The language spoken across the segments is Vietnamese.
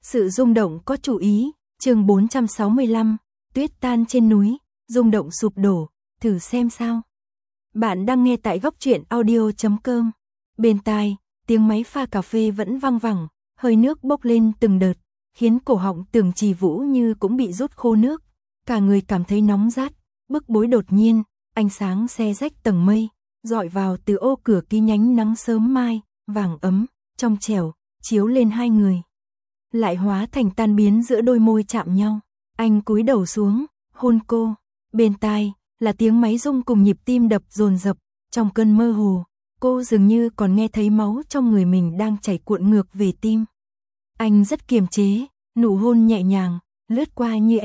Sự rung động có chủ ý, chương 465, tuyết tan trên núi, rung động sụp đổ, thử xem sao. Bạn đang nghe tại góc truyện audio.com. Bên tai, tiếng máy pha cà phê vẫn vang vẳng, hơi nước bốc lên từng đợt, khiến cổ họng Tưởng Trì Vũ như cũng bị rút khô nước. Cả người cảm thấy nóng rát, bức bối đột nhiên, ánh sáng xé rách tầng mây, dọi vào từ ô cửa ký nhánh nắng sớm mai, vàng ấm, trong trẻo, chiếu lên hai người. Lại hóa thành tan biến giữa đôi môi chạm nhau. Anh cúi đầu xuống, hôn cô. Bên tai là tiếng máy rung cùng nhịp tim đập dồn dập. Trong cơn mơ hồ, cô dường như còn nghe thấy máu trong người mình đang chảy cuộn ngược về tim. Anh rất kiềm chế, nụ hôn nhẹ nhàng, lướt qua như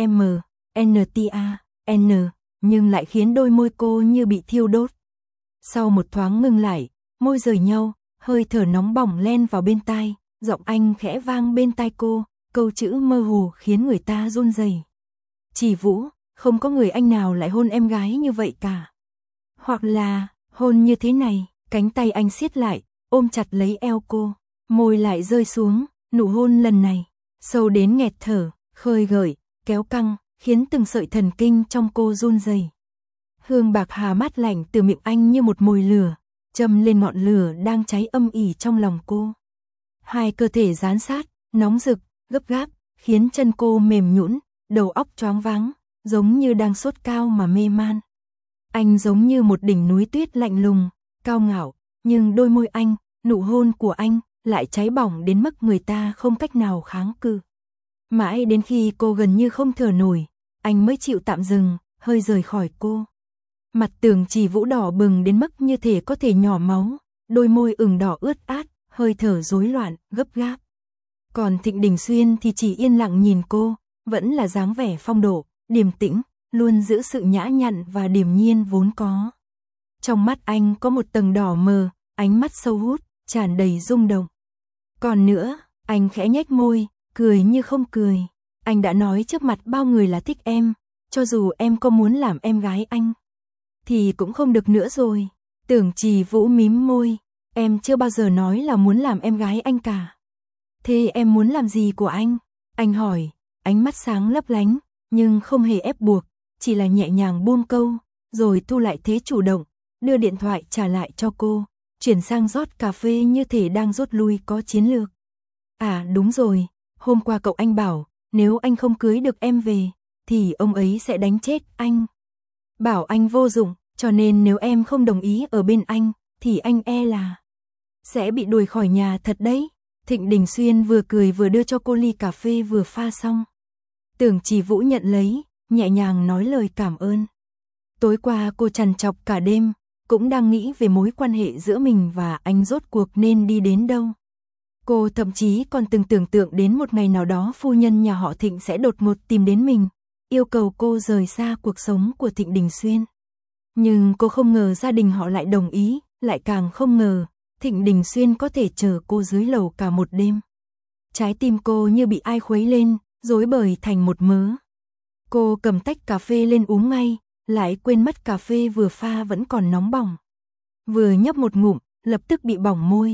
M.N.T.A.N, nhưng lại khiến đôi môi cô như bị thiêu đốt. Sau một thoáng ngừng lại, môi rời nhau, hơi thở nóng bỏng len vào bên tai. Giọng anh khẽ vang bên tai cô, câu chữ mơ hồ khiến người ta run rẩy. Trì Vũ, không có người anh nào lại hôn em gái như vậy cả. Hoặc là, hôn như thế này, cánh tay anh siết lại, ôm chặt lấy eo cô, môi lại rơi xuống, nụ hôn lần này, sâu đến nghẹt thở, khơi gợi, kéo căng, khiến từng sợi thần kinh trong cô run rẩy. Hương bạc hà mát lạnh từ miệng anh như một mồi lửa, châm lên ngọn lửa đang cháy âm ỉ trong lòng cô. Hai cơ thể dán sát, nóng rực, gấp gáp, khiến chân cô mềm nhũn, đầu óc choáng váng, giống như đang sốt cao mà mê man. Anh giống như một đỉnh núi tuyết lạnh lùng, cao ngạo, nhưng đôi môi anh, nụ hôn của anh lại cháy bỏng đến mức người ta không cách nào kháng cự. Mãi đến khi cô gần như không thở nổi, anh mới chịu tạm dừng, hơi rời khỏi cô. Mặt Tưởng Trì Vũ đỏ bừng đến mức như thể có thể nhỏ máu, đôi môi ửng đỏ ướt át, hơi thở rối loạn, gấp gáp. Còn Thịnh Đình Xuyên thì chỉ yên lặng nhìn cô, vẫn là dáng vẻ phong độ, điềm tĩnh, luôn giữ sự nhã nhặn và điềm nhiên vốn có. Trong mắt anh có một tầng đỏ mờ, ánh mắt sâu hút, tràn đầy rung động. Còn nữa, anh khẽ nhếch môi, cười như không cười. Anh đã nói trước mặt bao người là thích em, cho dù em có muốn làm em gái anh, thì cũng không được nữa rồi. Tưởng Trì Vũ mím môi. Em chưa bao giờ nói là muốn làm em gái anh cả. Thế em muốn làm gì của anh? Anh hỏi, ánh mắt sáng lấp lánh, nhưng không hề ép buộc, chỉ là nhẹ nhàng buông câu, rồi thu lại thế chủ động, đưa điện thoại trả lại cho cô, chuyển sang rót cà phê như thể đang rút lui có chiến lược. À đúng rồi, hôm qua cậu anh bảo, nếu anh không cưới được em về, thì ông ấy sẽ đánh chết anh. Bảo anh vô dụng, cho nên nếu em không đồng ý ở bên anh, thì anh e là sẽ bị đuổi khỏi nhà thật đấy. Thịnh Đình Xuyên vừa cười vừa đưa cho cô ly cà phê vừa pha xong. Tưởng Trì Vũ nhận lấy, nhẹ nhàng nói lời cảm ơn. Tối qua cô trằn trọc cả đêm, cũng đang nghĩ về mối quan hệ giữa mình và anh rốt cuộc nên đi đến đâu. Cô thậm chí còn từng tưởng tượng đến một ngày nào đó phu nhân nhà họ Thịnh sẽ đột ngột tìm đến mình, yêu cầu cô rời xa cuộc sống của Thịnh Đình Xuyên. Nhưng cô không ngờ gia đình họ lại đồng ý, lại càng không ngờ Thịnh Đình Xuyên có thể chờ cô dưới lầu cả một đêm. Trái tim cô như bị ai khuấy lên, rối bời thành một mớ. Cô cầm tách cà phê lên uống ngay, lại quên mất cà phê vừa pha vẫn còn nóng bỏng. Vừa nhấp một ngụm, lập tức bị bỏng môi.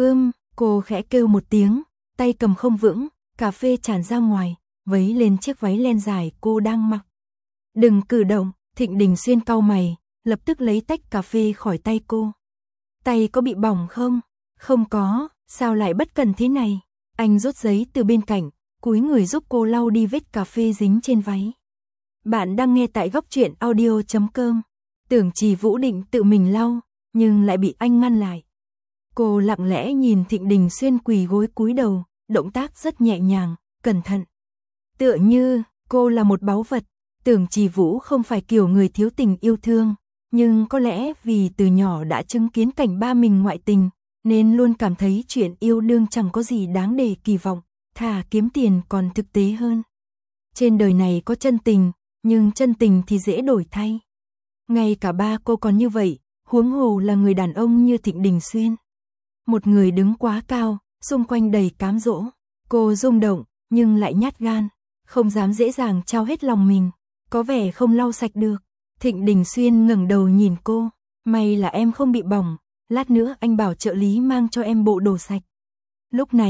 Cô khẽ kêu một tiếng, tay cầm không vững, cà phê tràn ra ngoài, vấy lên chiếc váy len dài cô đang mặc. Đừng cử động, Thịnh Đình Xuyên cau mày, lập tức lấy tách cà phê khỏi tay cô. Tay có bị bỏng không? Không có, sao lại bất cần thế này? Anh rút giấy từ bên cạnh, cúi người giúp cô lau đi vết cà phê dính trên váy. Bạn đang nghe tại góc truyện audio.com. Tưởng Trì Vũ định tự mình lau, nhưng lại bị anh ngăn lại. Cô lặng lẽ nhìn Thịnh Đình Xuyên quỳ gối cúi đầu, động tác rất nhẹ nhàng, cẩn thận. Tựa như cô là một báu vật. Tưởng Trì Vũ không phải kiểu người thiếu tình yêu thương, nhưng có lẽ vì từ nhỏ đã chứng kiến cảnh ba mình ngoại tình, nên luôn cảm thấy chuyện yêu đương chẳng có gì đáng để kỳ vọng, thà kiếm tiền còn thực tế hơn. Trên đời này có chân tình, nhưng chân tình thì dễ đổi thay. Ngay cả ba cô còn như vậy, huống hồ là người đàn ông như Thịnh Đình Xuyên. Một người đứng quá cao, xung quanh đầy cám dỗ. Cô rung động, nhưng lại nhát gan, không dám dễ dàng trao hết lòng mình, có vẻ không lau sạch được. Thịnh Đình Xuyên ngẩng đầu nhìn cô, may là em không bị bỏng, lát nữa anh bảo trợ lý mang cho em bộ đồ sạch. Lúc này,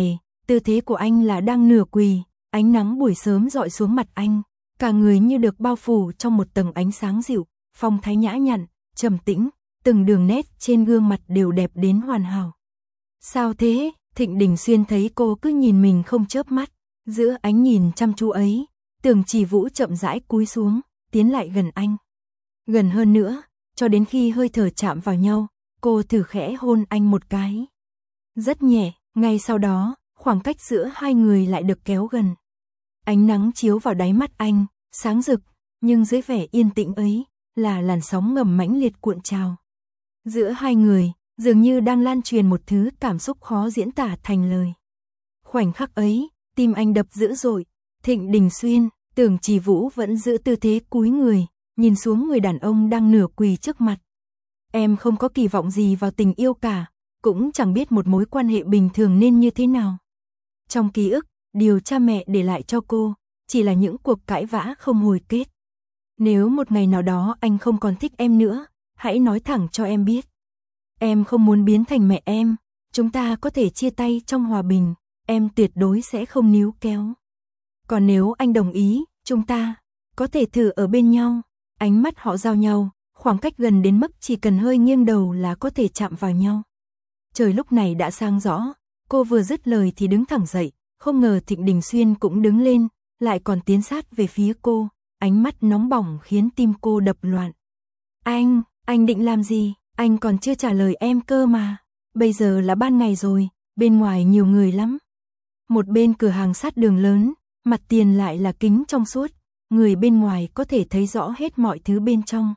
Tư thế của anh là đang nửa quỳ, ánh nắng buổi sớm rọi xuống mặt anh, cả người như được bao phủ trong một tầng ánh sáng dịu, phong thái nhã nhặn, trầm tĩnh, từng đường nét trên gương mặt đều đẹp đến hoàn hảo. Sao thế? Thịnh Đình Xuyên thấy cô cứ nhìn mình không chớp mắt, giữa ánh nhìn chăm chú ấy, Tưởng Chỉ Vũ chậm rãi cúi xuống, tiến lại gần anh. Gần hơn nữa, cho đến khi hơi thở chạm vào nhau, cô thử khẽ hôn anh một cái. Rất nhẹ, ngay sau đó, khoảng cách giữa hai người lại được kéo gần. Ánh nắng chiếu vào đáy mắt anh, sáng rực, nhưng dưới vẻ yên tĩnh ấy, là làn sóng ngầm mãnh liệt cuộn trào. Giữa hai người, dường như đang lan truyền một thứ cảm xúc khó diễn tả thành lời. Khoảnh khắc ấy, tim anh đập dữ dội, Thịnh Đình Xuyên, Tưởng Chỉ Vũ vẫn giữ tư thế cúi người, nhìn xuống người đàn ông đang nửa quỳ trước mặt. Em không có kỳ vọng gì vào tình yêu cả, cũng chẳng biết một mối quan hệ bình thường nên như thế nào. Trong ký ức, điều cha mẹ để lại cho cô, chỉ là những cuộc cãi vã không hồi kết. Nếu một ngày nào đó anh không còn thích em nữa, hãy nói thẳng cho em biết. Em không muốn biến thành mẹ em, chúng ta có thể chia tay trong hòa bình, em tuyệt đối sẽ không níu kéo. Còn nếu anh đồng ý, chúng ta có thể thử ở bên nhau. Ánh mắt họ giao nhau, khoảng cách gần đến mức chỉ cần hơi nghiêng đầu là có thể chạm vào nhau. Trời lúc này đã sáng rõ, cô vừa dứt lời thì đứng thẳng dậy, không ngờ Thịnh Đình Xuyên cũng đứng lên, lại còn tiến sát về phía cô, ánh mắt nóng bỏng khiến tim cô đập loạn. Anh định làm gì? Anh còn chưa trả lời em cơ mà. Bây giờ là ban ngày rồi, bên ngoài nhiều người lắm. Một bên cửa hàng sát đường lớn, mặt tiền lại là kính trong suốt, người bên ngoài có thể thấy rõ hết mọi thứ bên trong.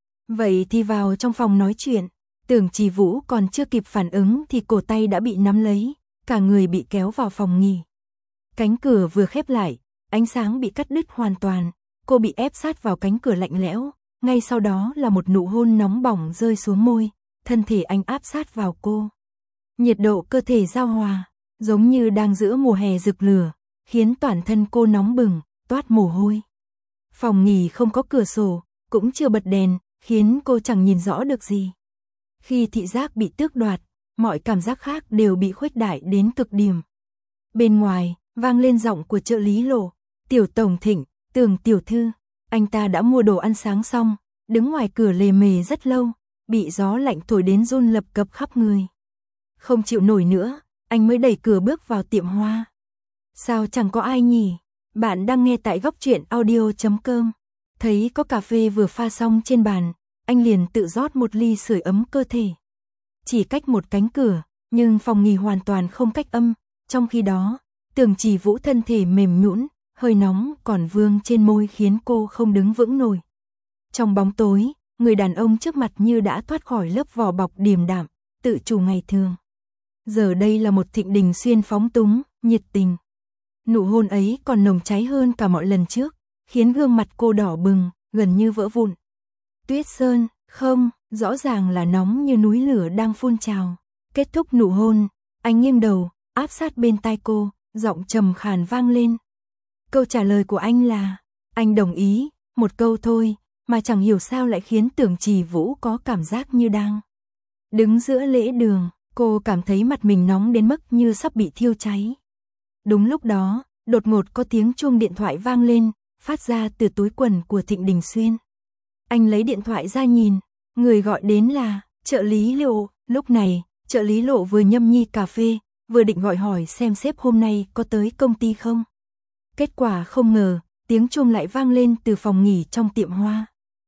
Vậy thì vào trong phòng nói chuyện. Tưởng Chỉ Vũ còn chưa kịp phản ứng thì cổ tay đã bị nắm lấy, cả người bị kéo vào phòng nghỉ. Cánh cửa vừa khép lại, ánh sáng bị cắt đứt hoàn toàn, cô bị ép sát vào cánh cửa lạnh lẽo, ngay sau đó là một nụ hôn nóng bỏng rơi xuống môi, thân thể anh áp sát vào cô. Nhiệt độ cơ thể giao hòa, giống như đang giữa mùa hè rực lửa, khiến toàn thân cô nóng bừng, toát mồ hôi. Phòng nghỉ không có cửa sổ, cũng chưa bật đèn, khiến cô chẳng nhìn rõ được gì. Khi thị giác bị tước đoạt, mọi cảm giác khác đều bị khuếch đại đến cực điểm. Bên ngoài, vang lên giọng của trợ lý Lộ, "Tiểu tổng Thịnh, Tưởng tiểu thư." Anh ta đã mua đồ ăn sáng xong, đứng ngoài cửa lề mề rất lâu, bị gió lạnh thổi đến run lập cập khắp người. Không chịu nổi nữa, anh mới đẩy cửa bước vào tiệm hoa. Sao chẳng có ai nhỉ? Bạn đang nghe tại Góc Truyện Audio.com. Thấy có cà phê vừa pha xong trên bàn, anh liền tự rót một ly sưởi ấm cơ thể. Chỉ cách một cánh cửa, nhưng phòng nghỉ hoàn toàn không cách âm, trong khi đó, Tưởng Chỉ Vũ thân thể mềm nhũn, hơi nóng còn vương trên môi khiến cô không đứng vững nổi. Trong bóng tối, người đàn ông trước mặt như đã thoát khỏi lớp vỏ bọc điềm đạm, tự chủ ngày thường. Giờ đây là một Thịnh Đình Xuyên phóng túng, nhiệt tình. Nụ hôn ấy còn nồng cháy hơn cả mọi lần trước, khiến gương mặt cô đỏ bừng, gần như vỡ vụn. Tuyết Sơn, không, rõ ràng là nóng như núi lửa đang phun trào. Kết thúc nụ hôn, anh nghiêng đầu, áp sát bên tai cô, giọng trầm khàn vang lên. Câu trả lời của anh là, anh đồng ý, một câu thôi, mà chẳng hiểu sao lại khiến Tưởng Chỉ Vũ có cảm giác như đang đứng giữa lễ đường, cô cảm thấy mặt mình nóng đến mức như sắp bị thiêu cháy. Đúng lúc đó, đột ngột có tiếng chuông điện thoại vang lên, phát ra từ túi quần của Thịnh Đình Xuyên. Anh lấy điện thoại ra nhìn, người gọi đến là trợ lý Lộ. Lúc này, trợ lý Lộ vừa nhâm nhi cà phê, vừa định gọi hỏi xem sếp hôm nay có tới công ty không. Kết quả không ngờ, tiếng chuông lại vang lên từ phòng nghỉ trong tiệm hoa.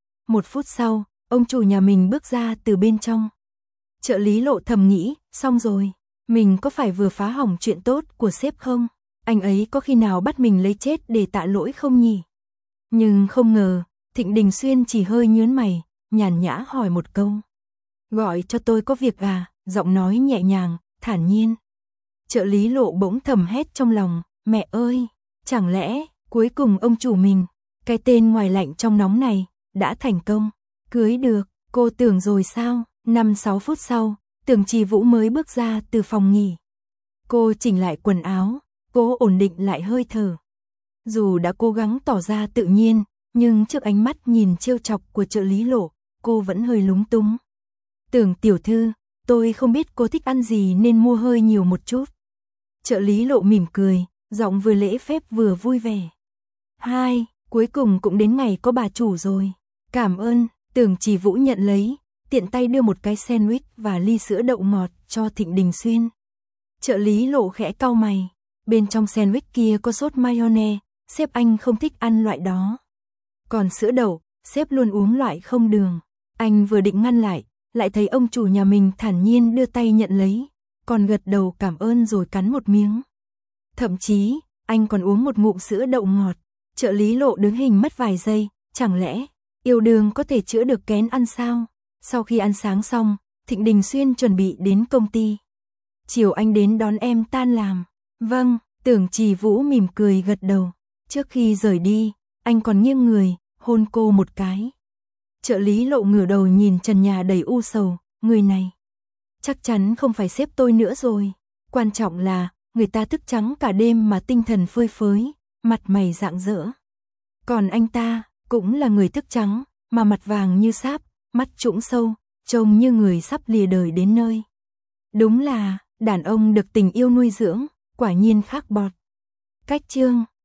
1 phút sau, ông chủ nhà mình bước ra từ bên trong. Trợ lý Lộ thầm nghĩ, xong rồi, mình có phải vừa phá hỏng chuyện tốt của sếp không? Anh ấy có khi nào bắt mình lấy chết để tạ lỗi không nhỉ? Nhưng không ngờ, Thịnh Đình Xuyên chỉ hơi nhướng mày, nhàn nhã hỏi một câu. Gọi cho tôi có việc à? Giọng nói nhẹ nhàng, thản nhiên. Trợ lý Lộ bỗng thầm hét trong lòng, mẹ ơi, chẳng lẽ, cuối cùng ông chủ mình, cái tên ngoài lạnh trong nóng này, đã thành công, cưới được, cô tưởng rồi sao? 5-6 phút sau, Tưởng Chỉ Vũ mới bước ra từ phòng nghỉ. Cô chỉnh lại quần áo, cố ổn định lại hơi thở. Dù đã cố gắng tỏ ra tự nhiên, nhưng trước ánh mắt nhìn trêu chọc của trợ lý Lộ, cô vẫn hơi lúng túng. Tưởng tiểu thư, tôi không biết cô thích ăn gì nên mua hơi nhiều một chút. Trợ lý Lộ mỉm cười, giọng vừa lễ phép vừa vui vẻ. Hai, cuối cùng cũng đến ngày có bà chủ rồi. Cảm ơn, Tưởng Chỉ Vũ nhận lấy, tiện tay đưa một cái sandwich và ly sữa đậu ngọt cho Thịnh Đình Xuyên. Trợ lý Lộ khẽ cau mày, bên trong sandwich kia có sốt mayonnaise, sếp anh không thích ăn loại đó. Còn sữa đậu, sếp luôn uống loại không đường. Anh vừa định ngăn lại thấy ông chủ nhà mình thản nhiên đưa tay nhận lấy, còn gật đầu cảm ơn rồi cắn một miếng. Thậm chí, anh còn uống một ngụm sữa đậu ngọt. Trợ lý Lộ đứng hình mất vài giây, chẳng lẽ yêu đương có thể chữa được kén ăn sao? Sau khi ăn sáng xong, Thịnh Đình Xuyên chuẩn bị đến công ty. Chiều anh đến đón em tan làm. Vâng, Tưởng Chỉ Vũ mỉm cười gật đầu. Trước khi rời đi, anh còn nghiêng người, hôn cô một cái. Trợ lý Lộ ngửa đầu nhìn trần nhà đầy u sầu, người này chắc chắn không phải sếp tôi nữa rồi. Quan trọng là, người ta thức trắng cả đêm mà tinh thần phơi phới, mặt mày rạng rỡ. Còn anh ta, cũng là người thức trắng, mà mặt vàng như sáp, mắt trũng sâu, trông như người sắp lìa đời đến nơi. Đúng là, đàn ông được tình yêu nuôi dưỡng, quả nhiên khác bọt. Cách chương